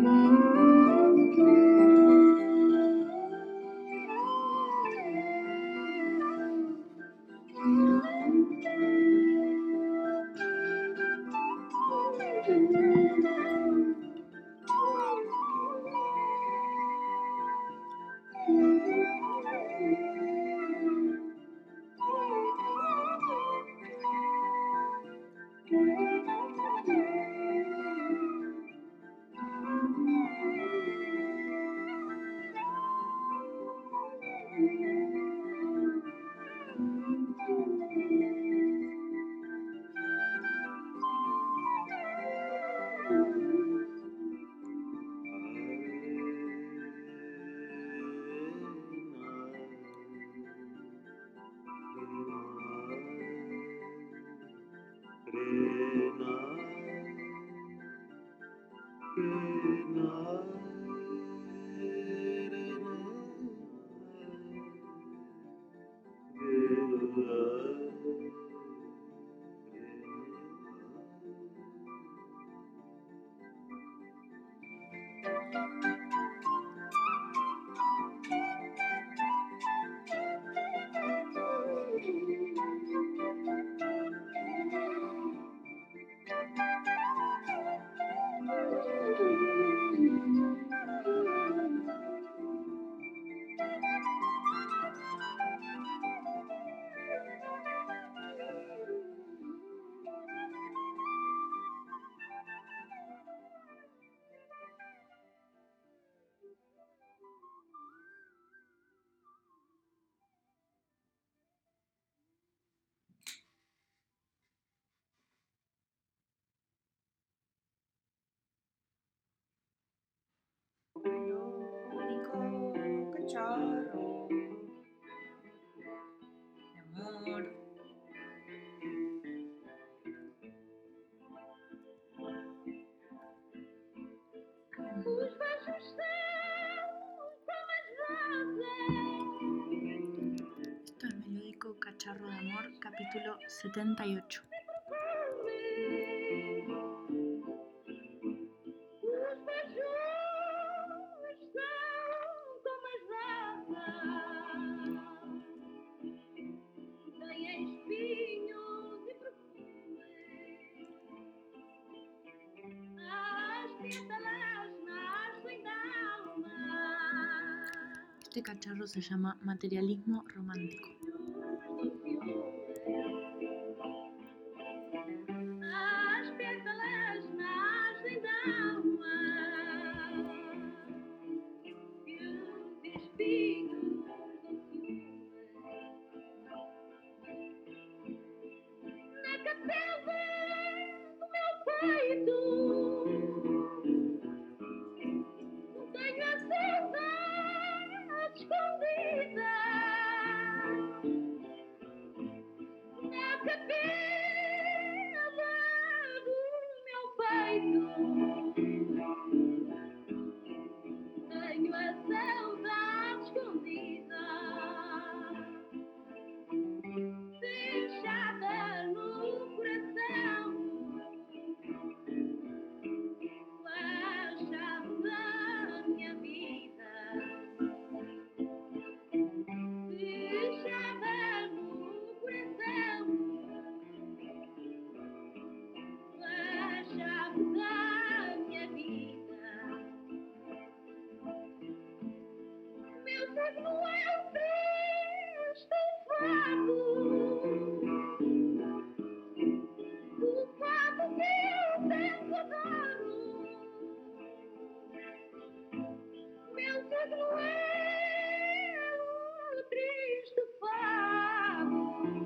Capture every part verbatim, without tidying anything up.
Melódico cachorro de amor. Os beijos são como as rosas. Esto es Melódico Cacharro de Amor, capítulo setenta y ocho. Este cacharro se llama materialismo romántico. As pétalas nascem da alma e os espinhos do ciúme na capela do meu peito. Tenho a saudade escondida na capela do meu peito. Tenho a saudade escondida, fechada no coração, a chave da minha vida. Fechada no coração, a chave da minha vida. Meu signo é o triste fado, o fado que eu tanto adoro. Meu signo é o triste fado,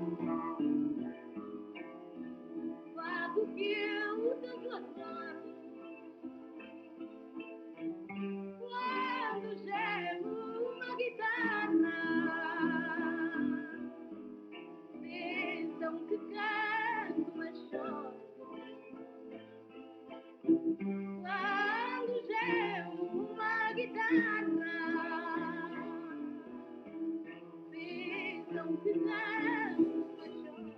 fado que eu tanto adoro. Quando gemo uma guitarra, pensam que canto, mas choro. Quando gemo uma guitarra, pensam que canto, mas choro.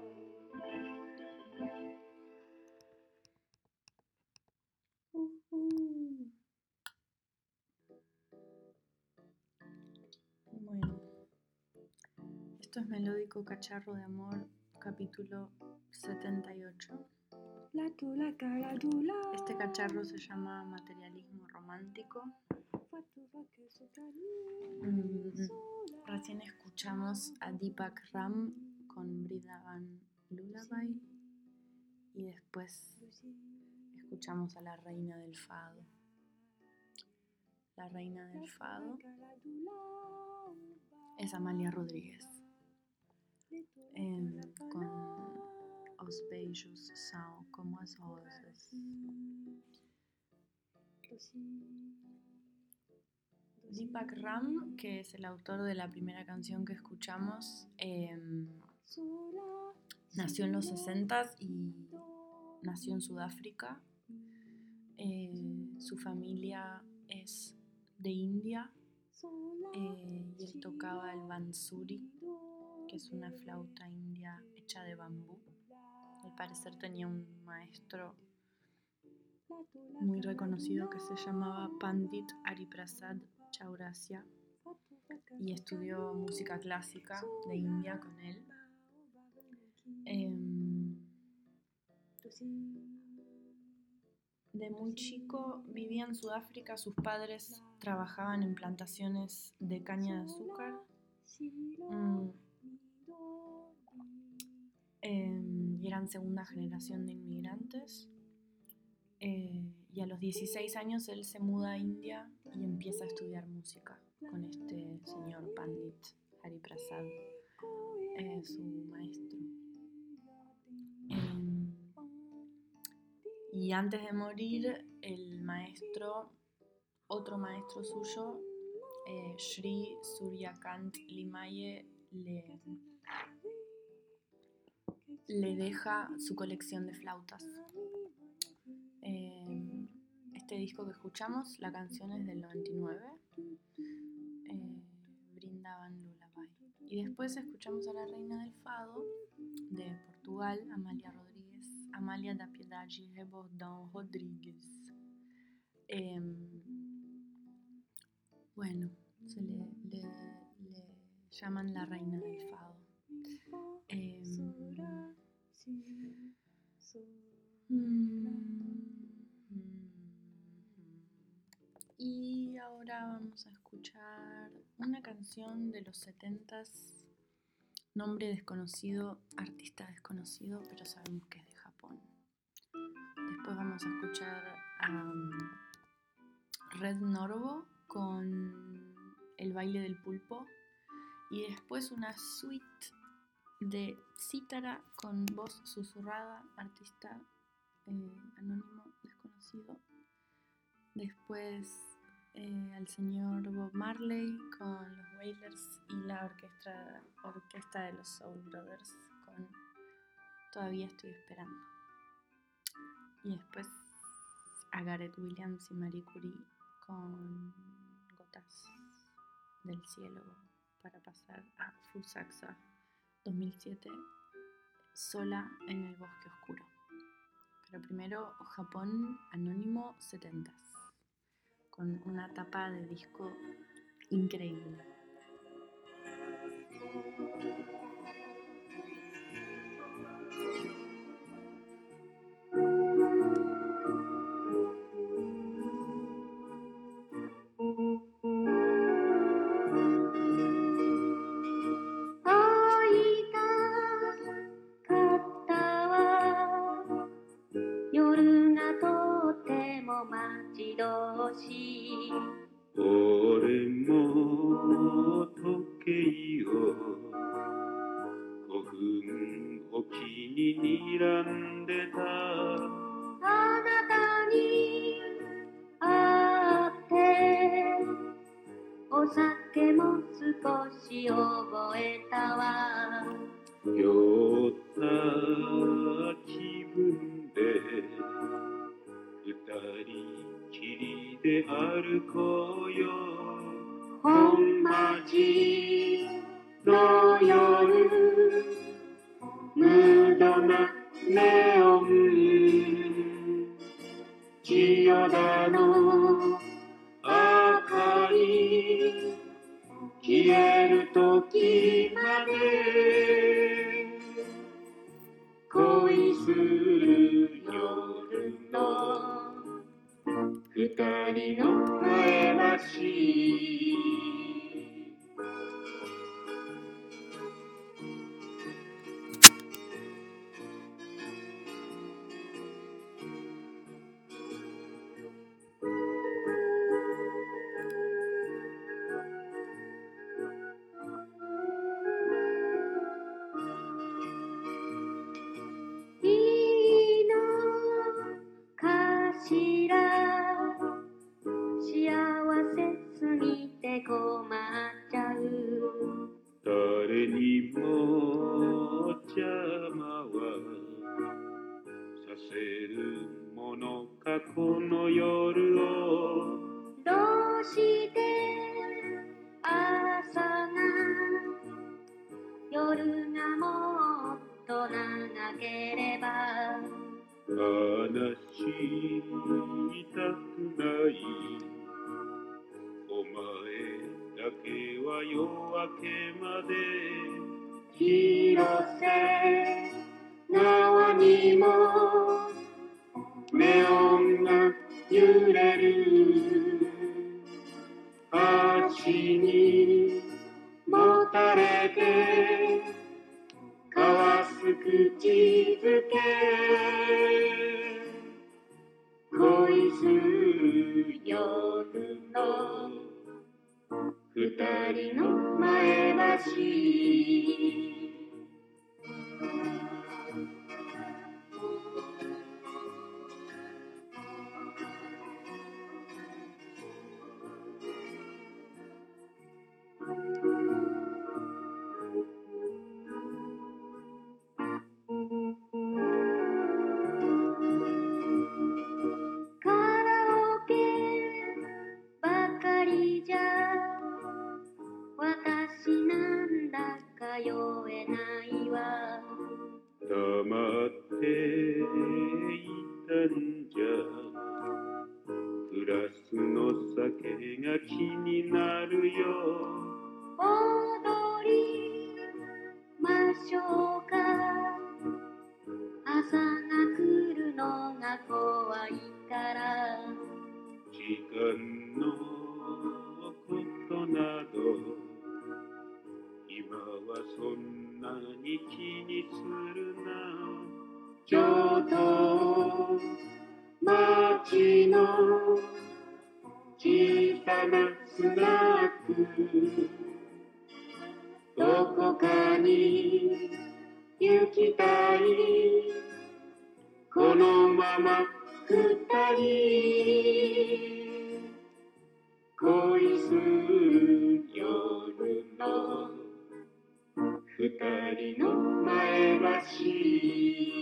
Uhul. Esto es Melódico Cacharro de Amor, capítulo setenta y ocho. Este cacharro se llama Materialismo Romántico. Mm, recién escuchamos a Deepak Ram con Vrindavan Lullaby y después escuchamos a la reina del fado. La reina del fado es Amália Rodrigues, eh, con Os beijos são como as rosas. Deepak Ram, que es el autor de la primera canción que escuchamos, eh, nació en los sesentas y nació en Sudáfrica. Eh, su familia es de India eh, y él tocaba el bansuri, que es una flauta india hecha de bambú. Al parecer tenía un maestro muy reconocido que se llamaba Pandit Hariprasad Chaurasia y estudió música clásica de India con él. Eh, de muy chico vivía en Sudáfrica, sus padres trabajaban en plantaciones de caña de azúcar. Mm. Eh, y eran segunda generación de inmigrantes. Eh, y a los dieciséis años él se muda a India y empieza a estudiar música con este señor Pandit Hariprasad, eh, su maestro. Eh, y antes de morir, el maestro, otro maestro suyo, eh, Sri Suryakant Limaye, le, le deja su colección de flautas. Eh, este disco que escuchamos, la canción es del noventa y nueve, eh, Vrindavan Lullaby. Y después escuchamos a la reina del fado de Portugal, Amália Rodrigues, Amália da Piedade Rebordão Rodrigues. Eh, bueno, se le, le, le llaman la reina del fado. Eh, mm, Y ahora vamos a escuchar una canción de los setentas, nombre desconocido, artista desconocido, pero sabemos que es de Japón. Después vamos a escuchar a um, Red Norvo con El baile del pulpo y después una suite de cítara con voz susurrada, artista eh, anónimo desconocido. Después eh, al señor Bob Marley con los Wailers y la orquesta, orquesta de los Soul Brothers con Todavía estoy esperando. Y después a Gareth Williams y Marie Curie con Gotas del cielo para pasar a Fusaxa dos mil siete, Sola en el bosque oscuro. Pero primero Japón anónimo setentas, con una tapa de disco increíble. Quiero れる時まで恋する夜の二人の前橋。 いいのかしら、幸せすぎて困っちゃう。 誰にも邪魔はさせるものかこの夜を。 どうして朝が夜がもっと長ければ話したくないお前だけは夜明けまで。 広瀬川にもネオンが揺れる足にもたれて交わす口づけ。恋する夜の二人の前橋。 カラオケばかりじゃ私なんだか酔えないわ。 黙っていたんじゃグラスの酒が気になるよ。 踊りましょうか。朝が来るのが怖いから。 時間のことなど今はそんなに気にするな。京都町の小さなスナック、どこかに行きたい。このまま二人恋する夜の二人の前橋。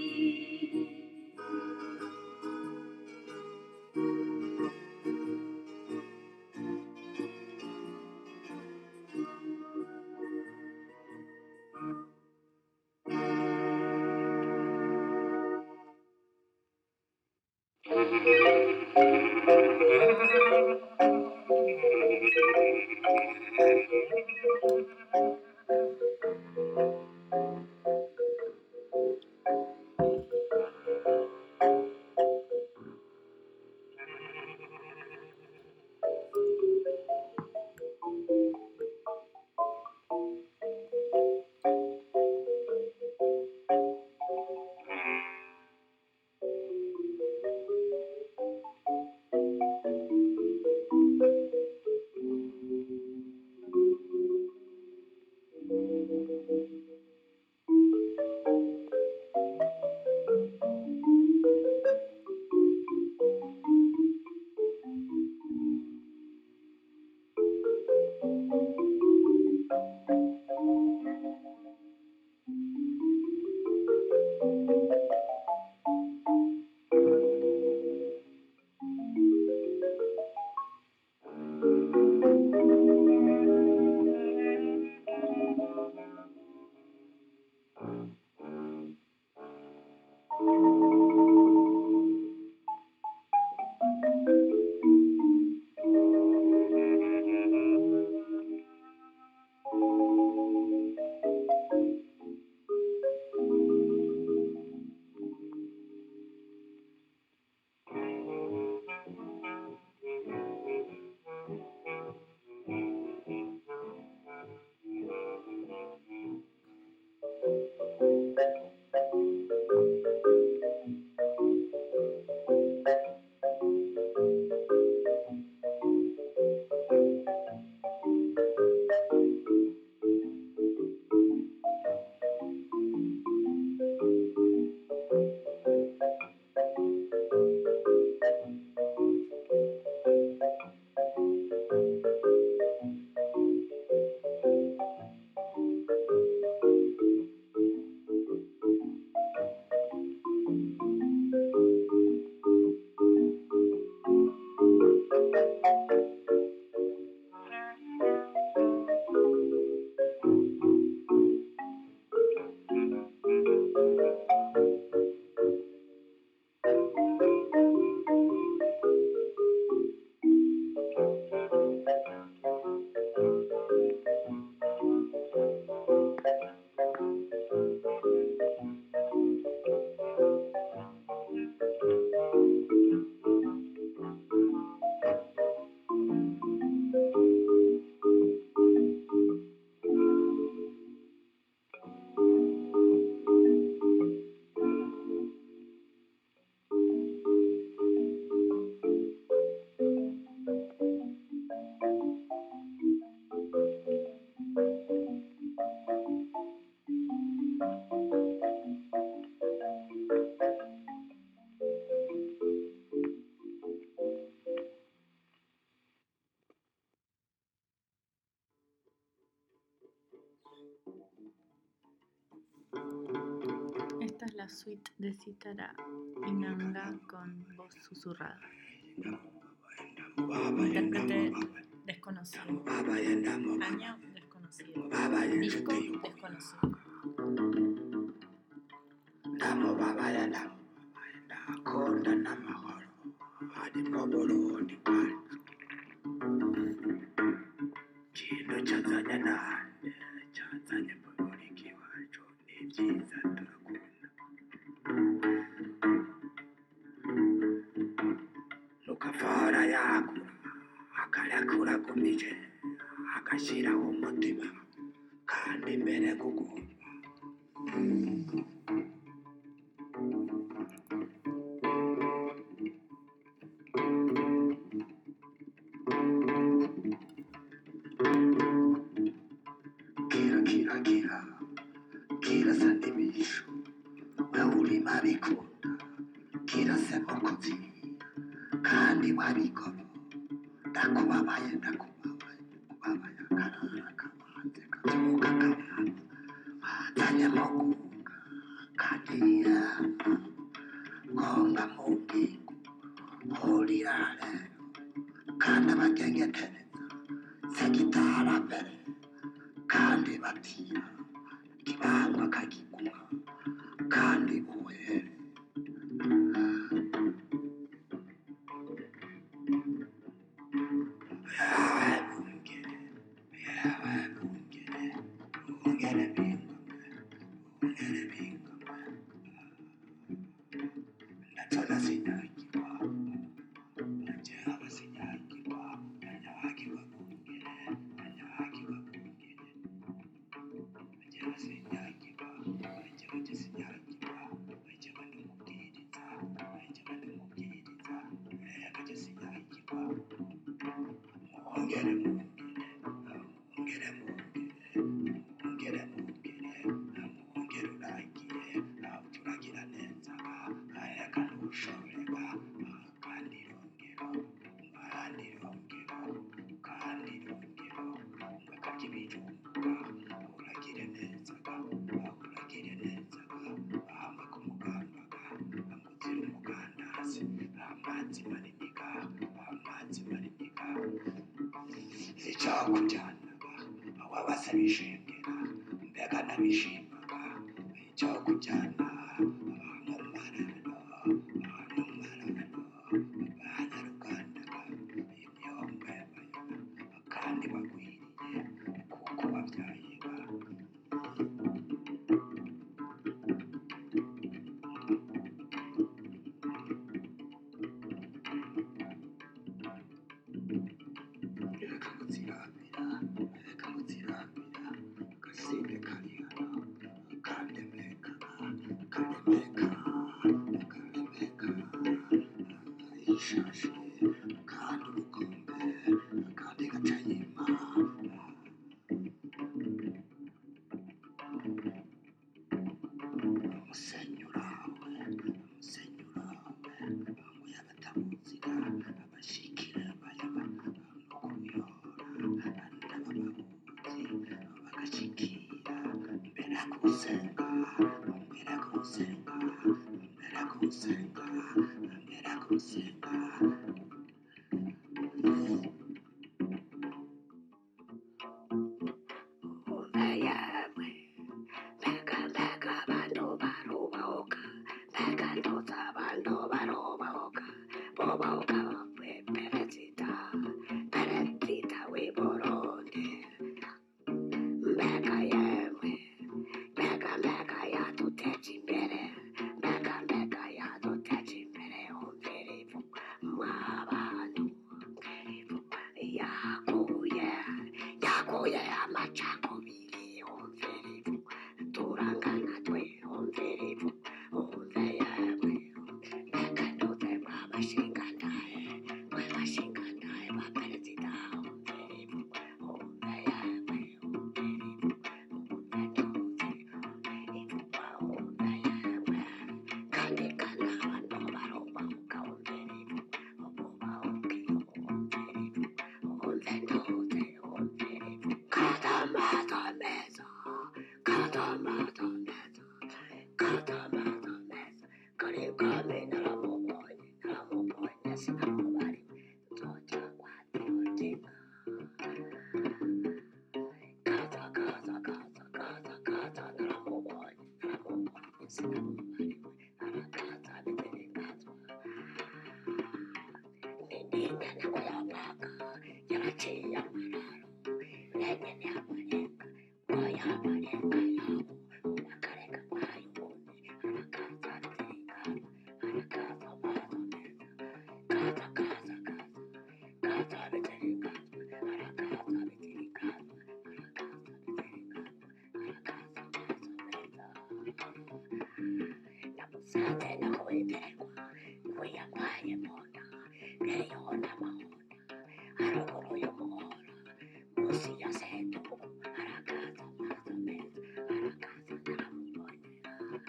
Esta es la suite de Sitara Inanga con voz susurrada. Intérprete desconocido. Año desconocido. Disco desconocido. Namo babaya namo babaya konda namahoro hari mu Burundi bwacu kintu cyazanye nande cyazanye mu Burundi iwacu ni byiza turakunda Lukafara yakura akarakura kumije agashyiraho umutima kandi mbere kugumva Kira kira kira kira sandimisho wewe mabikunda kira semokozi kandi wabikora ndakubabaye ndakubabaye kubabaye karara kabanze kazoka kabana atanye mokunga kandi konga mubingu holirare kandi abagengetereza segitara mbere kandi batira kibangwa kagikuma kandi uhere yawe bungere yawe bungere bungere bingome bungere bingome ndatola sinyagirwa nanje abasinyagirwa nanyagirwa bungere nanyagirwa bungere nanje abasinyagirwa nanje bagisinyagirwa nanje bandumubwiriza nanje bandumubwiriza nanje sinyagirwa mungere mungere mungere mungere mungere mungere mungere uragiye turagira neza ayaka ntushoreka kandi rongero kandi rongero kandi rongero ngakajya ibijumba uragire neza uragire neza ahamba ku mugambaga amuzira umugandazi amazi maniniga amazi maniniga icyakujyanaga wabase bishengera mbega nabishimaga icyakujyana mu marano mu marano banyarugandaga imyombe bayona kandi bagwiriye kuko babyayiga reka muzirabira reka muzirabira gasinde karihara kandemeka kandemeka kandemeka ishashi kandi ubukombe kandi gacayima umusenyurawe umusenyurawe ngo yabatamuzira abashikira bayaba no kubiyora ndabababuzi bagashikira mbere kusenga mbere kusenga mbere kusenga mbere kusenga Umeyawe Beka beka bando baroba oka Beka ndoza bando baroba oka Boba oka we peretita Peretita we boronde Beka yewe Beka beka ya tutechi mbere Beka beka ya tutechi mbere Omberifu Mwabantu Omberifu Yakuye Yakuye amachako bili kaza maza meza kaza maza meza kare kame naramubonye naramubonye sinamubariwe nzoca kwatirotinga kaza kaza kaza kaza kaza naramubonye naramubonye sinamubariwe arakaza biterekazwa nindinda nako yapaka yaraciye amararo yenyene amarenga oya amarenga yabo akareka kwayo ubundi arakaza biterekazwa arakaza amazi meza kaza kaza kaza kaza biterekazwa arakaza biterekazwa arakaza biterekazwa arakaza amazi meza namusanze naho witerwa we yagwaye munda yeyona mahunda haruguru y'umuhora munsi ya setubu arakaza amazi meza arakaza naramubonera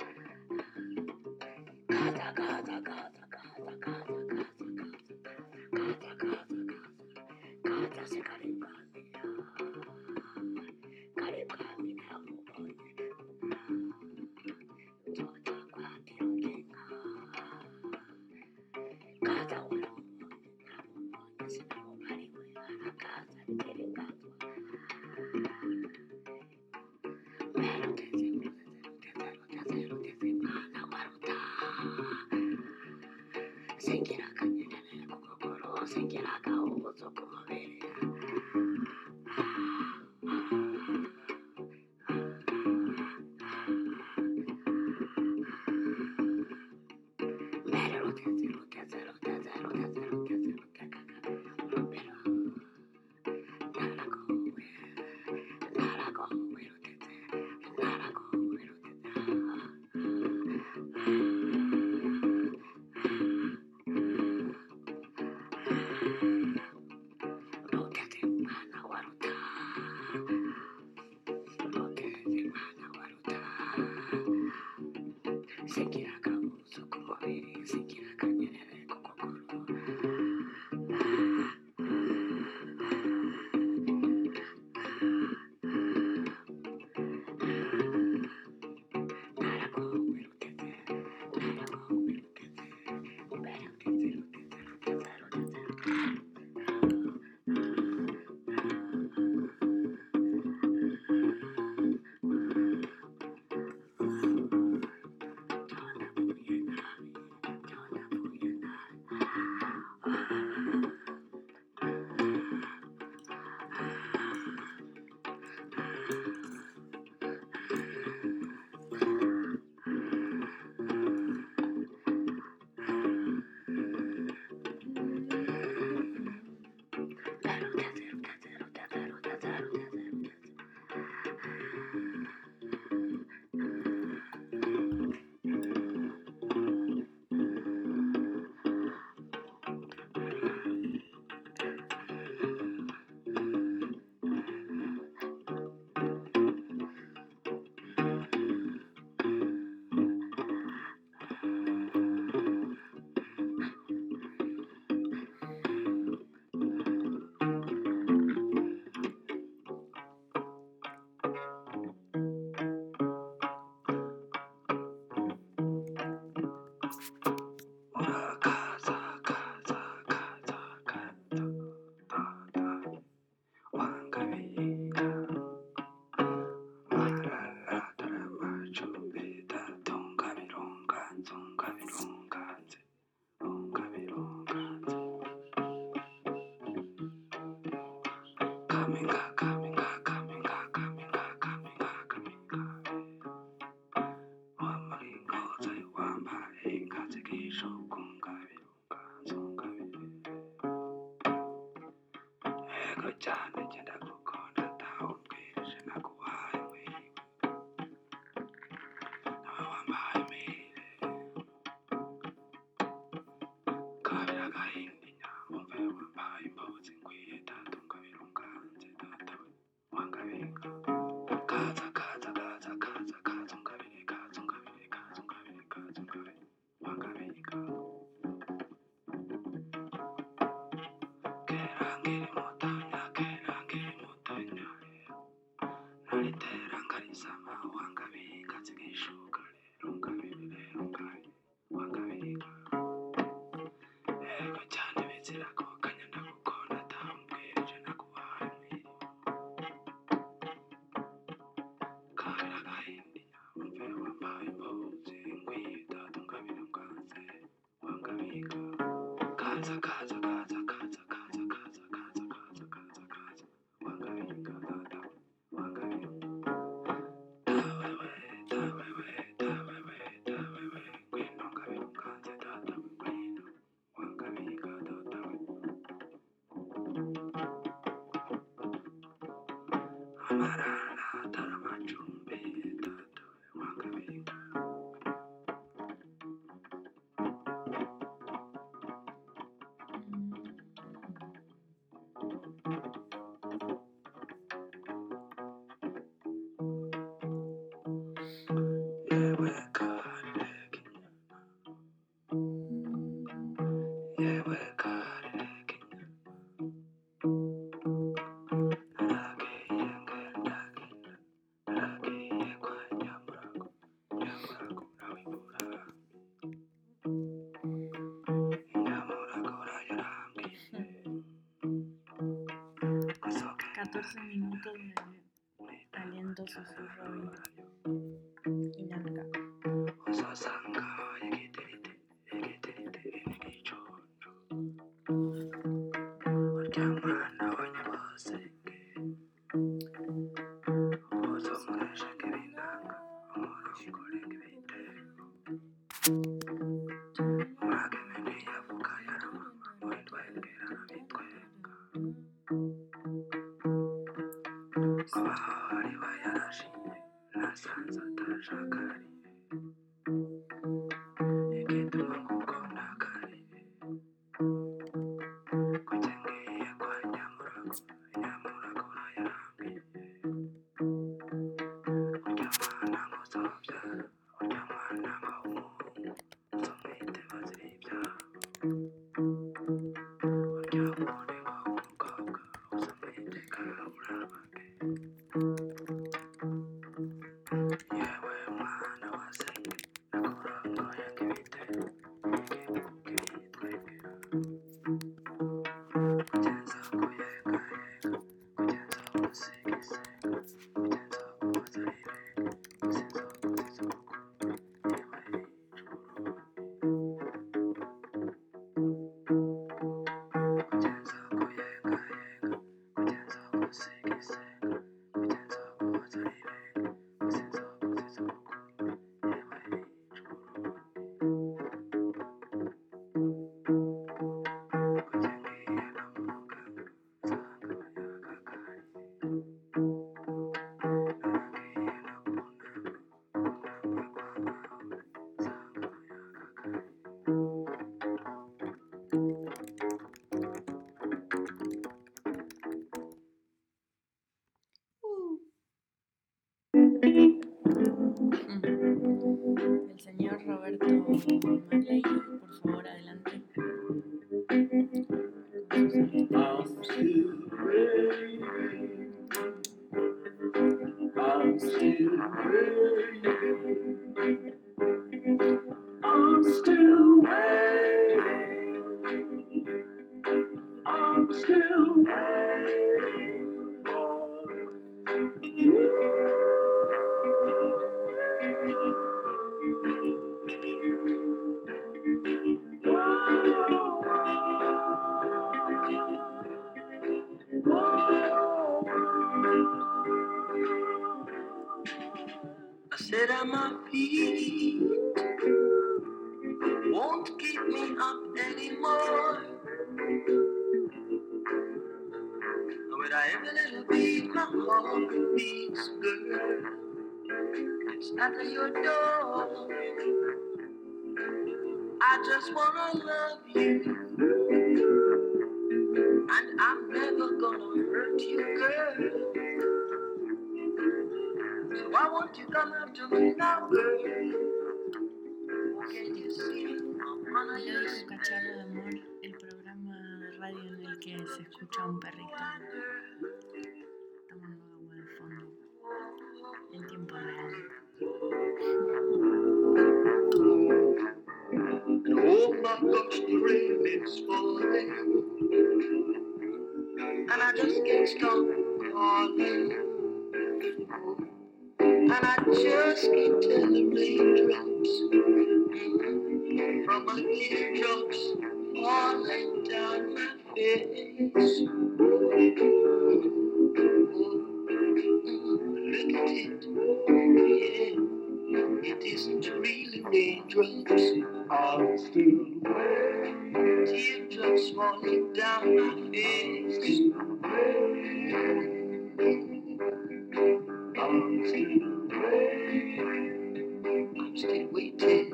kaza kaza kaza kaza kaza kaza kaza kaza kaza kaza se kari bwami kari bwami naramubonye nzoca kwatirotinga kaza waramubonye naramubonye sinamubariwe arakaza biterekazwa mbere uteze uteze uteze uteze mwana waruta singira akanyerere ku kuguru singira agahuzo ku mubiri mbere ruteze ruteze ruteze ruteze ruteze ruteze mbere naragowe naragowe ruteze naragowe ruteze ruteze mwana waruta ruteze mwana waruta singira agahuzo ku mubiri singira akanyerere ku kuguru naragowe ruteze naragowe ruteze mbere ruteze ruteze ruteze ruteze Navuye nabi navuye kaza kaza kaza kaza tata wangabika marara taramachubeta tonga birunga nzonga birunganze onga birunganze kaminga kaminga kaminga kaminga kaminga kaminga wamaringoza wambaye ingazi kishokunga birunga nzonga birunga ego cyane genda gukunda ndawubwije naguhaye mwiwe nawe wambaye mire kabira gahindi nyamumve wambaye impuzu ngwiye tatunga birunganze data wangabika kaza kaza kaza kaza kaza ungabire kaza ungabire kaza ungabire kaza ungabire wangabika kera nkiri mutonya kera Sama wangabika zigishuka rero ngabire rero ngaye wangabika ego cyane bizira ko kanya ndagukunda tambwirije naguhaye mwiri kabira gahindinya umve wambaye imbabuzi ngwita tungabire nganze wangabika kaza kaza kaza kaza kaza kaza kaza kaza kaza kaza wangabika dada wangabika catorce minutos de aliento susurro y larga. El señor Roberto Marley, por favor, adelante. I'm still waiting. I'm still waiting. I'm still waiting for you. I said at my feet won't keep me up anymore. When I have a little beat, my heart beats, girl. It's at your door. I just wanna love you, and I'm never gonna hurt you, girl. So why won't you come up to me now, girl? Can you see I'm on Le your dijo un cacharro de amor, el programa de radio en el que se escucha a un perrito tomando agua de fondo. en tiempo real. And oh my gosh, the rain is falling, and I just can't stop calling, and I just keep telling raindrops from my teardrops falling down my face. Look at it, yeah, it isn't really raindrops, I'm still teardrops falling down my face. I'm still, I'm still waiting.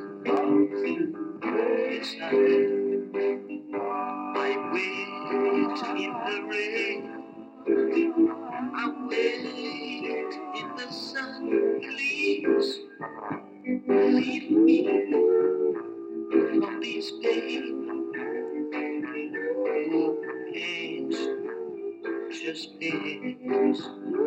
Yes, I am. I wait in the rain. I wait in the sun. Please leave me from these pain. Oh, pains, just pains.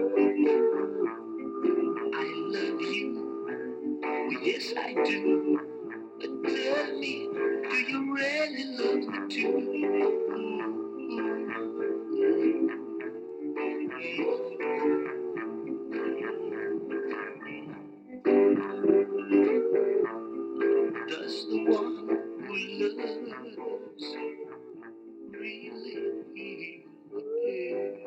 I love you. Oh, yes, I do. But tell me, do you really love me too? Does the one who loves really feel the pain?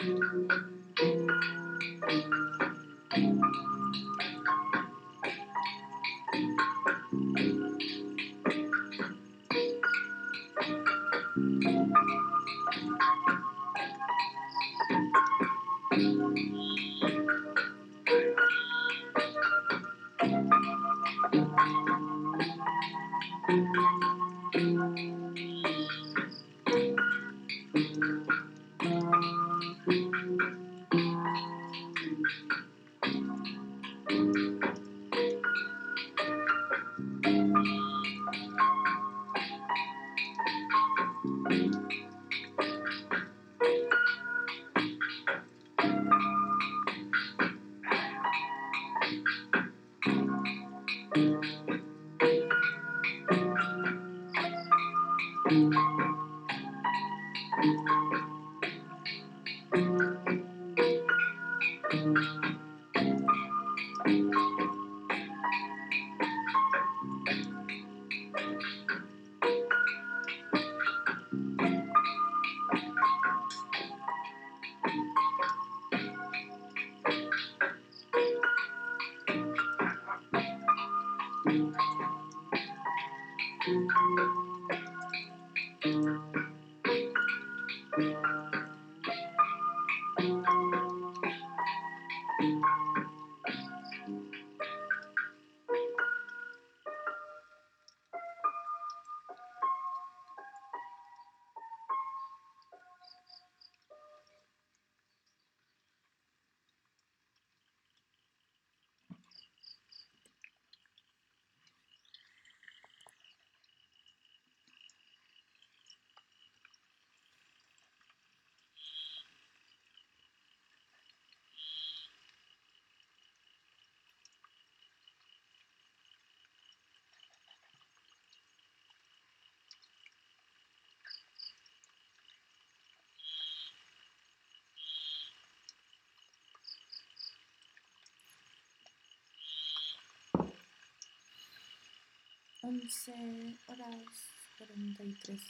once horas cuarenta y tres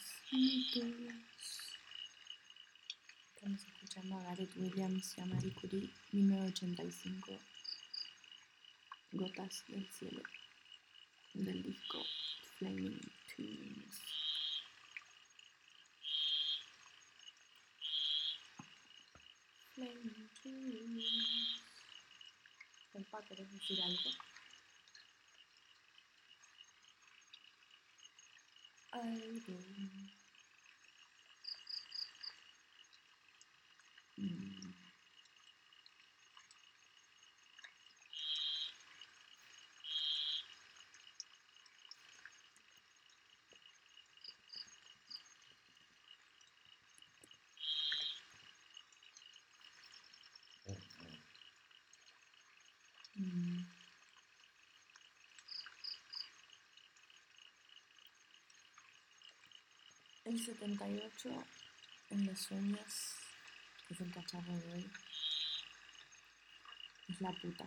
minutos. Estamos escuchando a Gareth Williams y a Marie Curie, mil novecientos ochenta y cinco, Gotas del cielo, del disco Flaming Tunes. Flaming Tunes. Alfa, ¿querés decir algo? Algo. Mm. Mm. El setenta y ocho en las uñas, que es el cacharro de hoy, es la puta.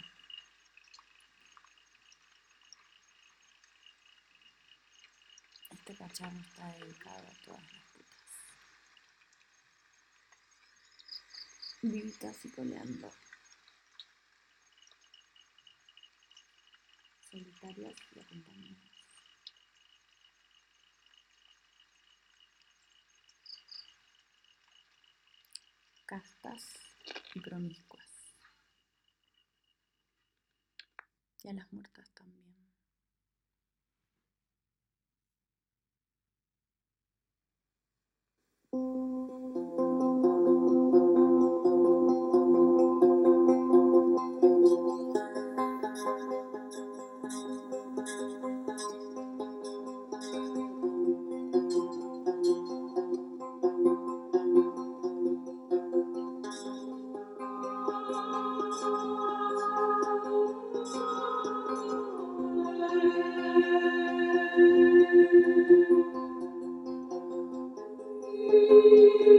Este cacharro está dedicado a todas las putas. Vivitas y coleando. Solitarias y acompañadas. Castas y promiscuas. Y a las muertas también. Thank you.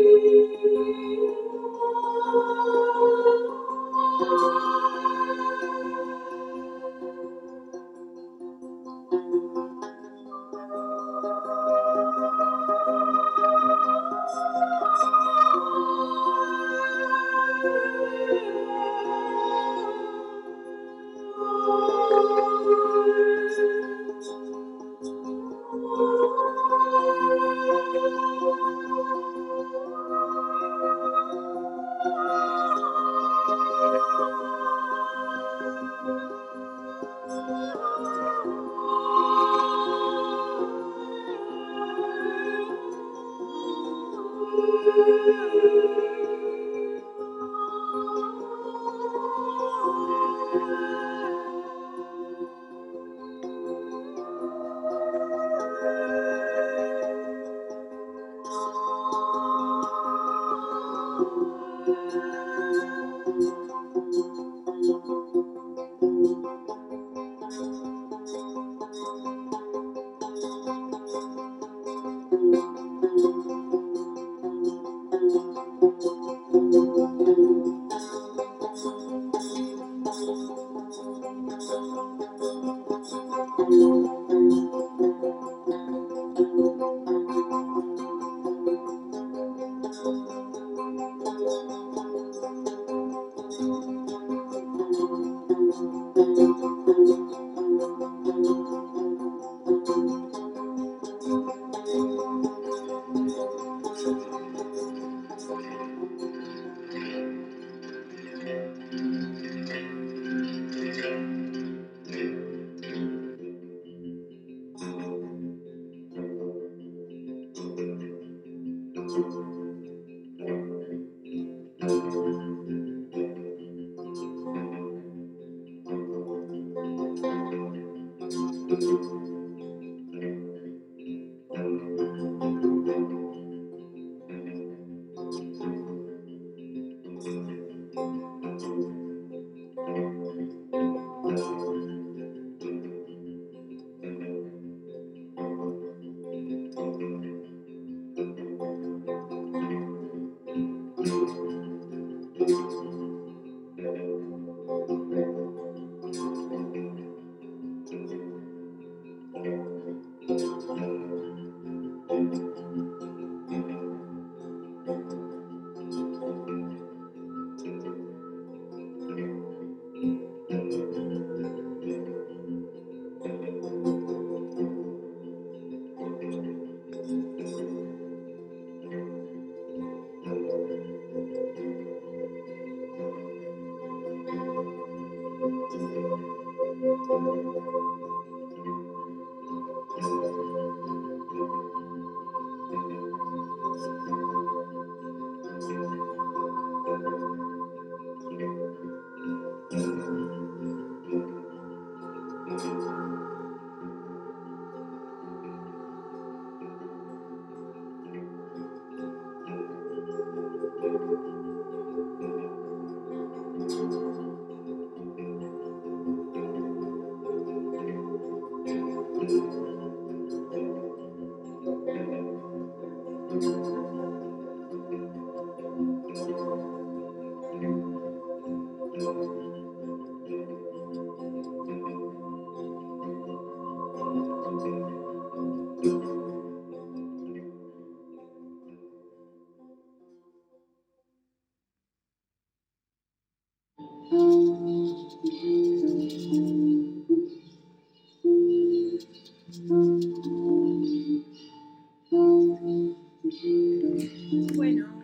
Bueno,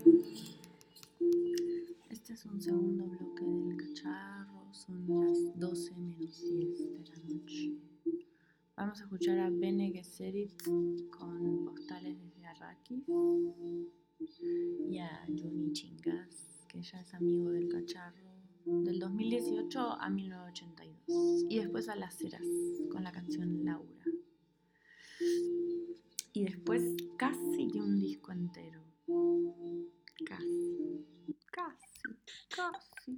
este es un segundo bloque del cacharro, son las doce menos diez de la noche. Vamos a escuchar a Bene Gesserit con Postales desde Arrakis y a Juni Chingas, que ya es amigo del cacharro, del dos mil dieciocho a mil novecientos ochenta y dos. Y después a Las Heras con la canción Laura. Y después casi que un disco entero. Casi, casi, casi.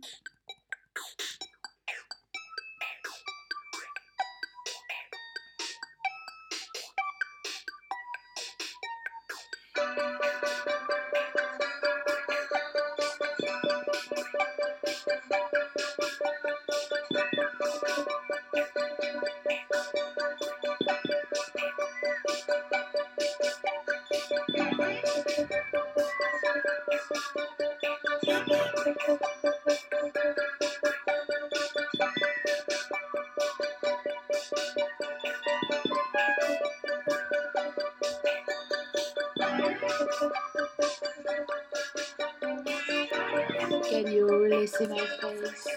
Can you really see my face?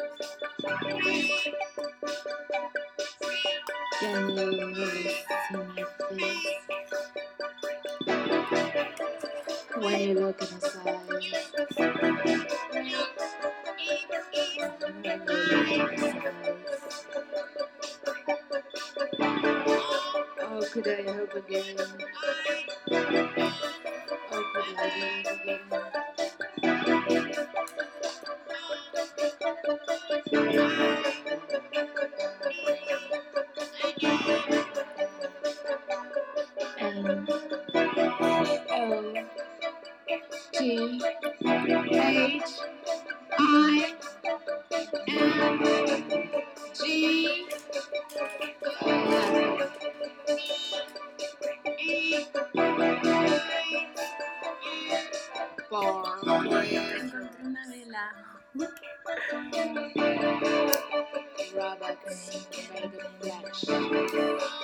Can you really see my face? When you look in his eyes. When you look in his eyes. Oh, could I hope again? Oh, could I hope again? Hola. Robot made the flash.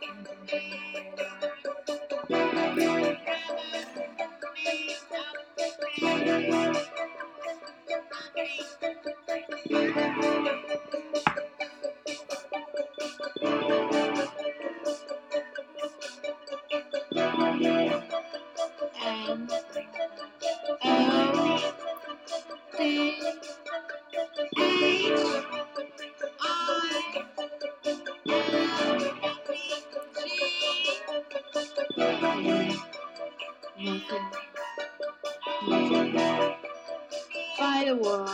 And O D H I Nothing. Nothing. Find a word.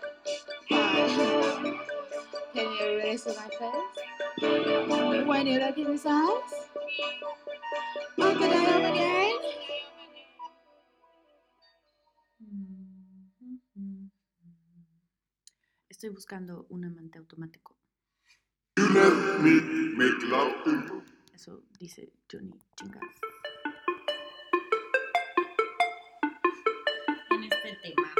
Find. Can you erase my face? When you look in his eyes? What could I have again? Estoy buscando un amante automático. You let me make love to you. Eso dice Johnny Chingas. En este temazo.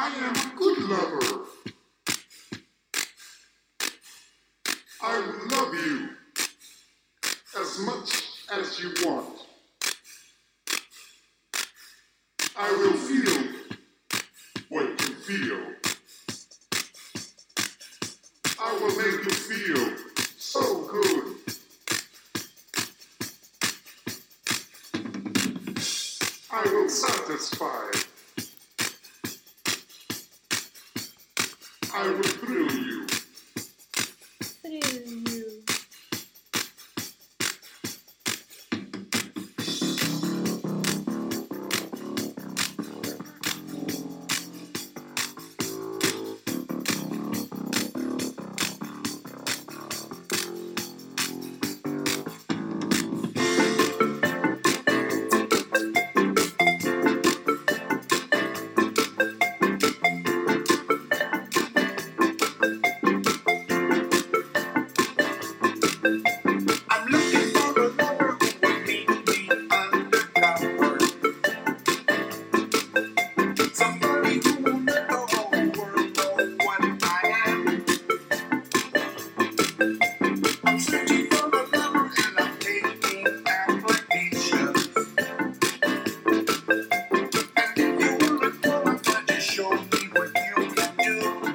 am a good lover. I will love you as much as you want. I will feel what you feel. I will make you feel so good. I will satisfy. I will thrill you. Thrill you. I'm looking for a lover who will meet me undercover. Somebody who will let the whole world know what I am. I'm searching for a lover and I'm taking applications. And if you wanna qualify, just show me what you can do.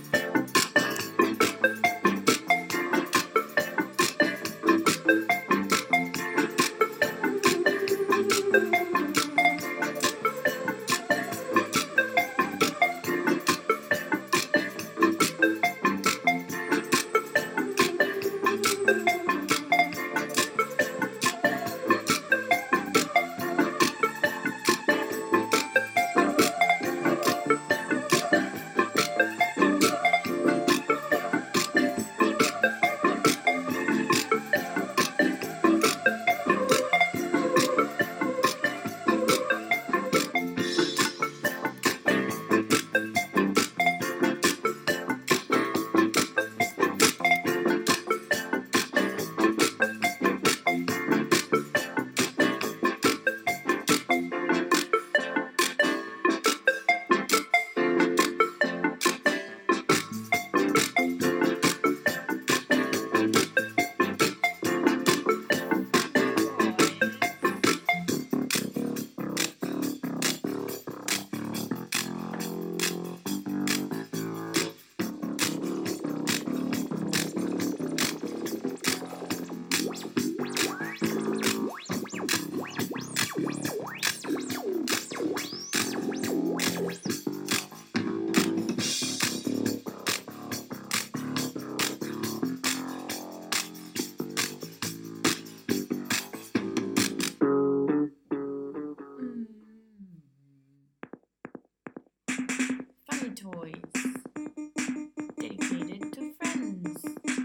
Funny toys. Dedicated to friends.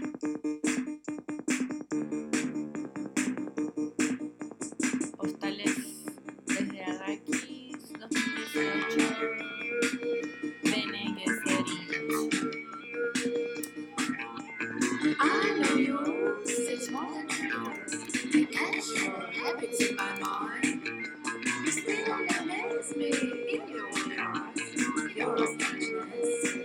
Postales desde Arrakis dos mil dieciocho. Bene Gesserit. I know yours is more than yours. The casual habits in my mind. You still amaze me in your eyes. Your strangeness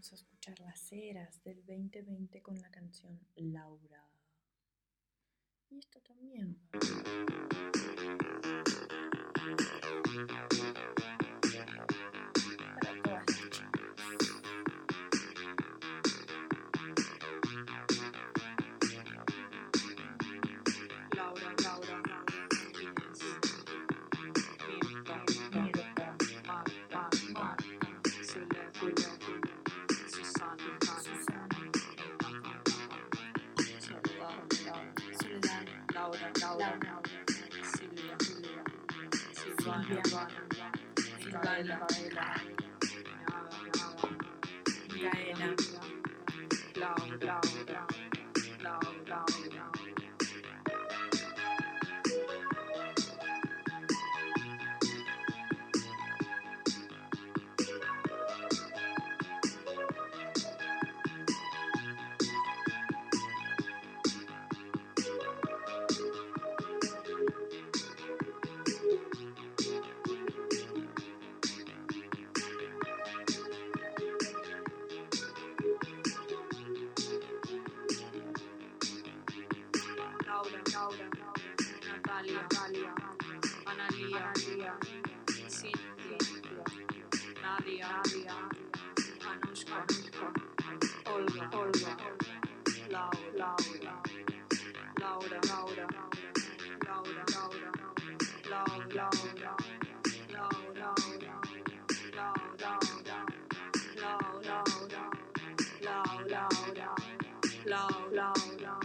Vamos a escuchar Las Eras del veinte veinte con la canción Laura. Y esto también. Para todas las chicas. Laura, Laura, Laura, Mirta, Mirta, Marta, Marta, Sule, Sule, Susana, Susana, Soledad, Laura, Laura, Laura, Silvia, Silvia, Silvana, Silvia, Silvana, Micaela, Micaela, Micaela, Laura, Laura, Laura, Laura. Laura, Laura, Natalia, Natalia, Analia, Analia, Cintia, Nadia, Nadia, Anushka, Anushka, Olga, Olga, Laura, Laura, Laura, Laura, Laura, Laura, Laura, Laura, Laura, Laura, Laura, Laura, Laura.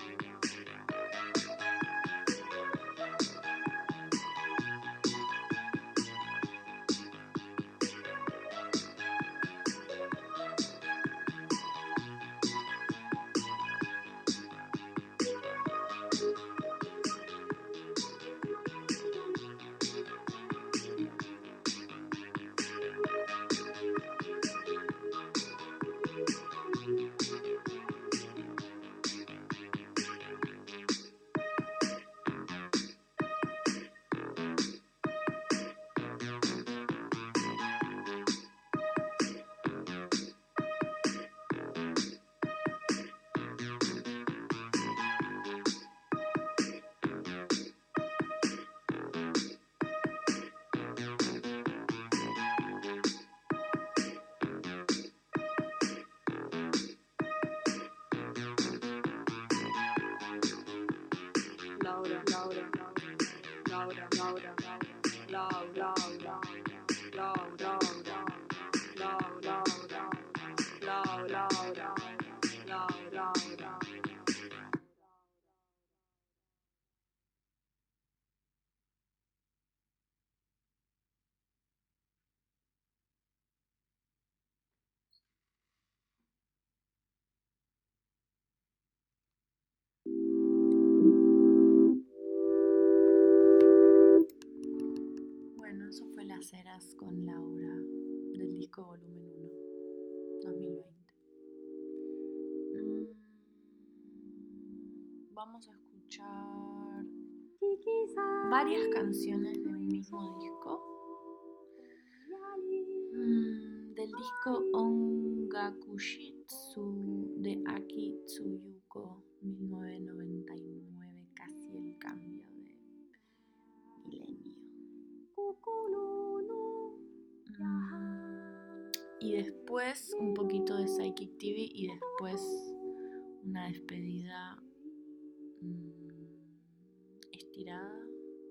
Laura, Laura, Laura, Laura, Laura, Laura, Laura, Laura, Laura, Laura, Laura. Bueno, eso fue Las Eras con Laura del disco Volumen uno, dos mil veinte. Mm, vamos a escuchar varias canciones del mismo disco. Mm, del disco Ongakushitsu de Aki Tsuyuko, mil novecientos noventa y nueve, casi el cambio de milenio. Mm, y después un poquito de Psychic T V y después una despedida mm, estirada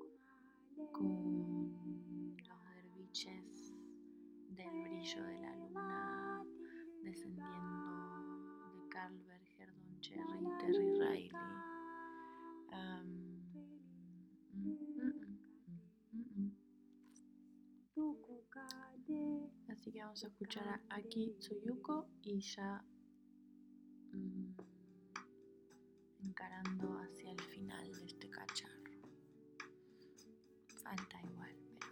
con los derviches del brillo de la luna descendiendo de Carl Berger, Don Cherry, Terry Riley. Um, mm, mm, mm, mm, mm. Así que vamos a escuchar a Aki Tsuyuko y ya mmm, encarando hacia el final de este cacharro. Falta igual, pero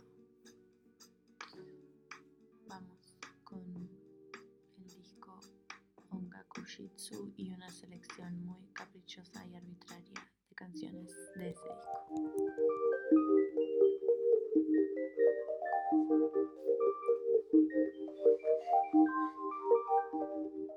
vamos con el disco Ongakushitsu y una selección muy caprichosa y arbitraria de canciones de ese disco.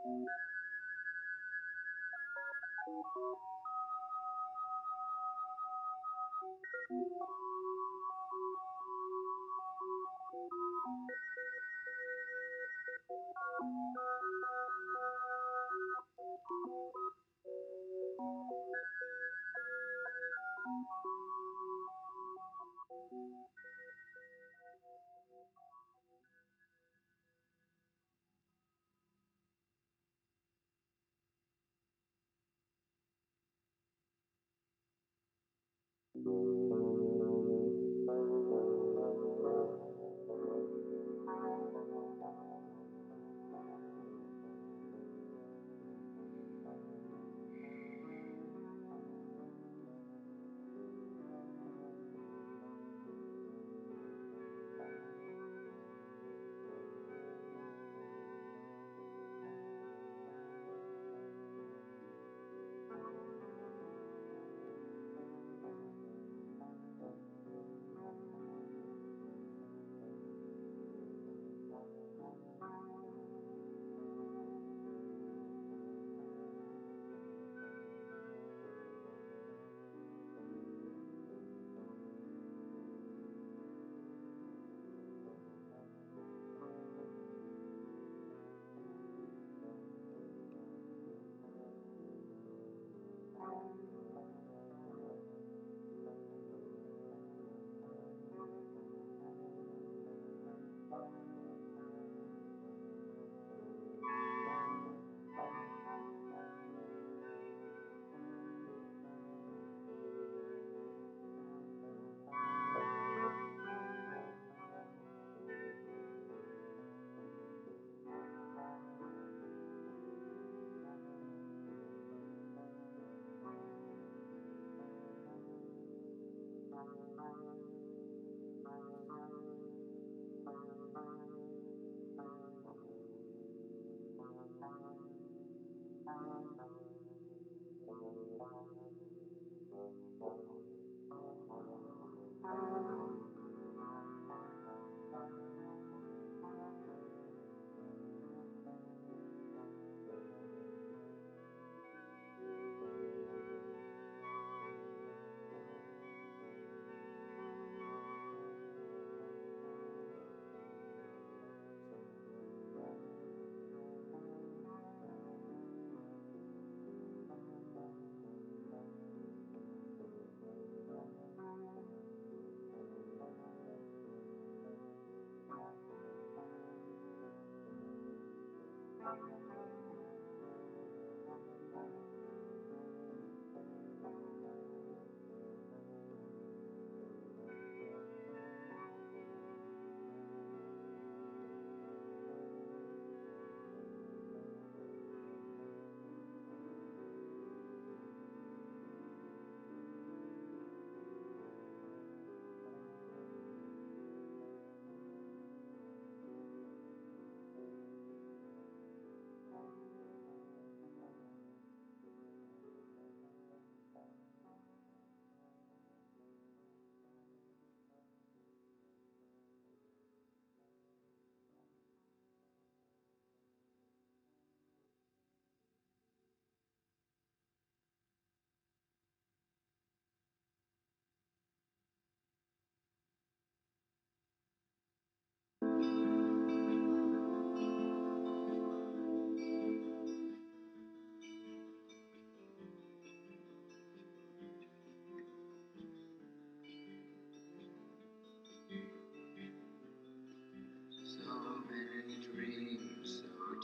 So many dreams, so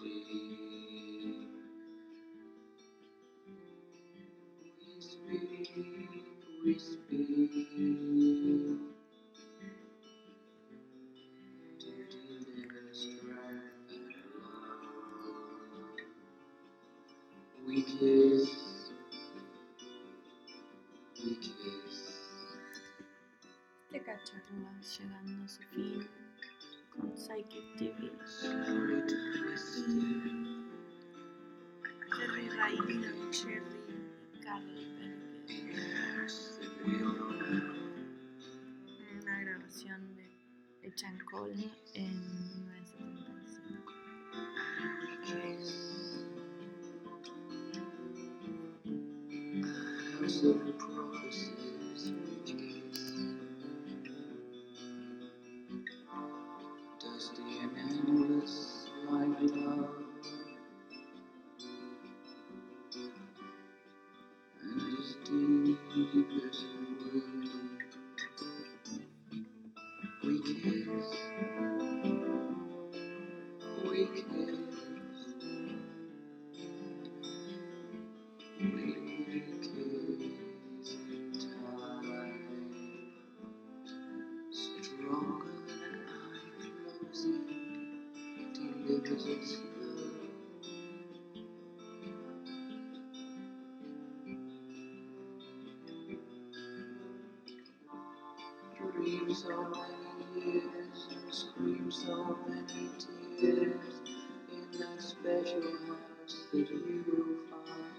deep. We speak, we speak. Duty never strive at love. We kiss, we kiss. Este cacharro va llegando a su fin con Psychic T V. Slowly twisted. Jerry Riley, Cherry y Carly Berger. Yes, the wheel. Una grabación de, hecha en Cologne en mil novecientos setenta y cinco. Kiss. its glow. Dream so many years and scream so many tears in that special house that you will find.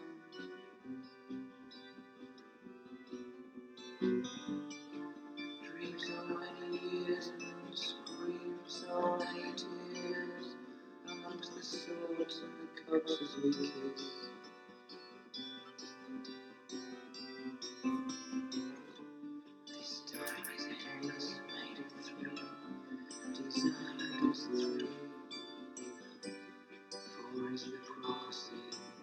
Dream so many years and scream so many tears amongst the swords and the cups as we kiss. This time is endless, made of three, designed as three. Four is the prophecy,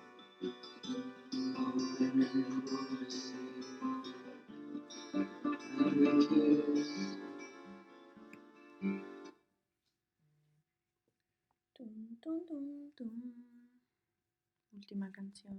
open and prophecy, and we kiss. Tum, tum, tum, tum. Última canción.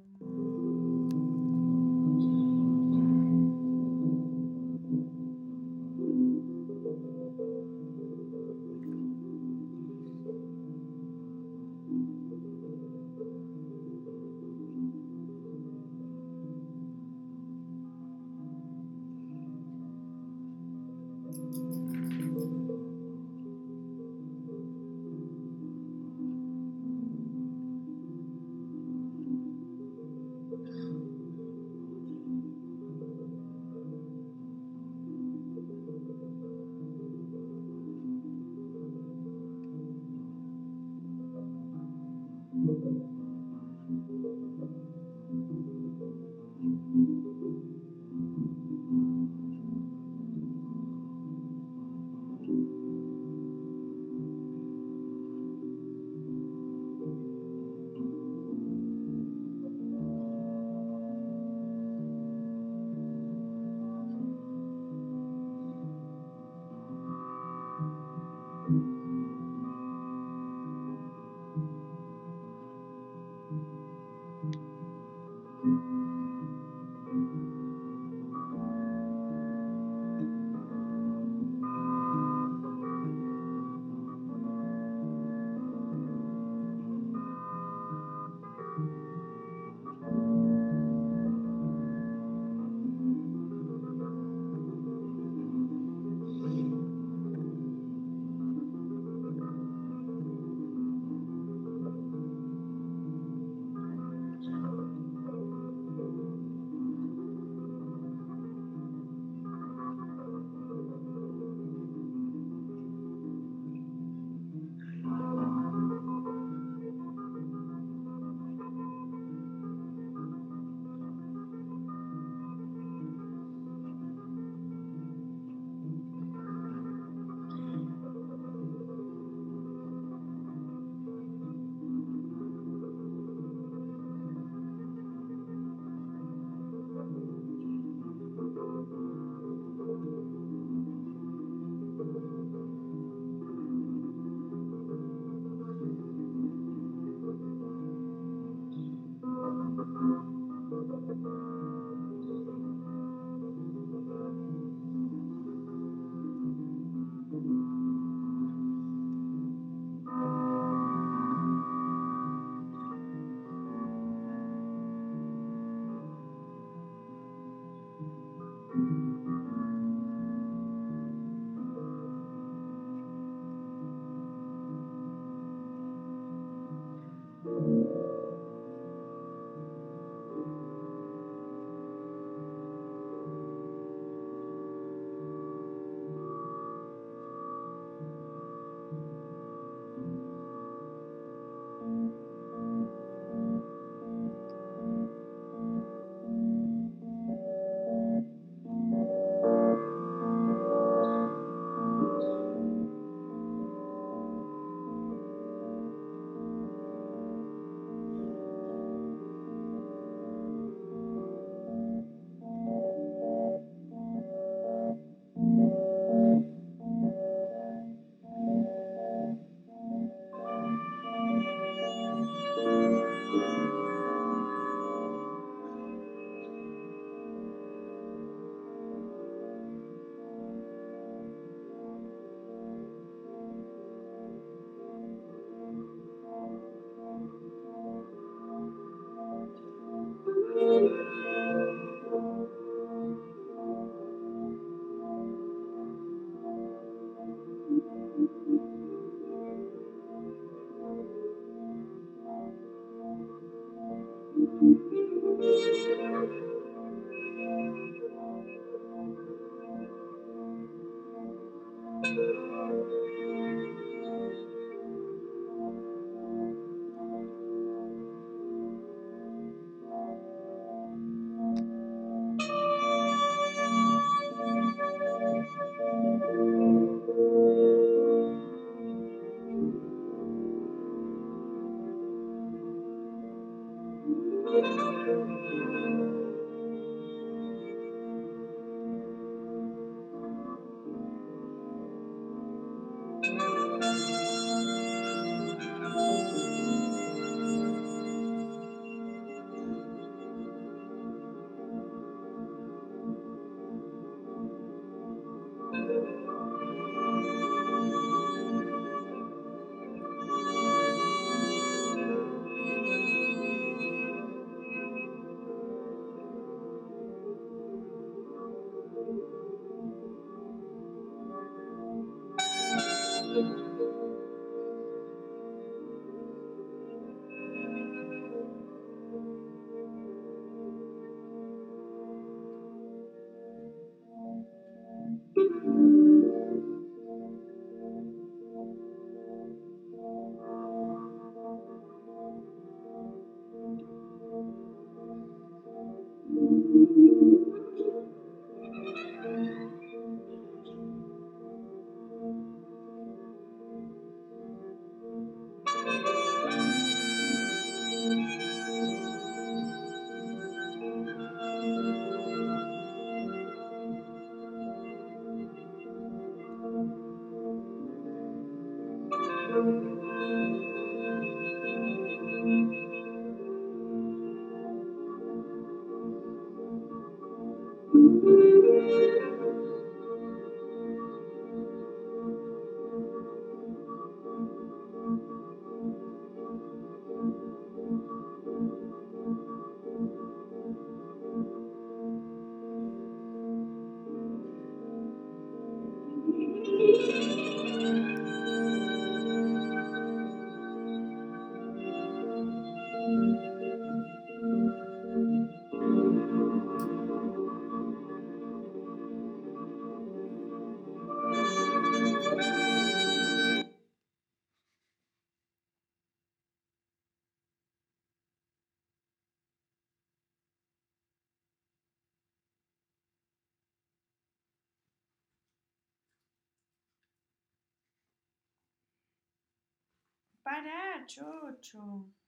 Pará, chocho.